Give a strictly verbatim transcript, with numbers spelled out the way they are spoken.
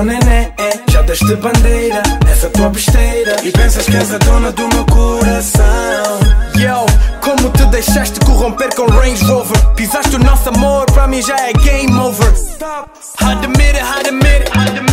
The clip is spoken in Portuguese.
teu neném, já deste bandeira nessa tua besteira e pensas que és a dona do meu coração. Yo, como te deixaste corromper com Range Rover? Pisaste o nosso amor, pra mim já é game over. Stop. Admit it, admit it, admit it.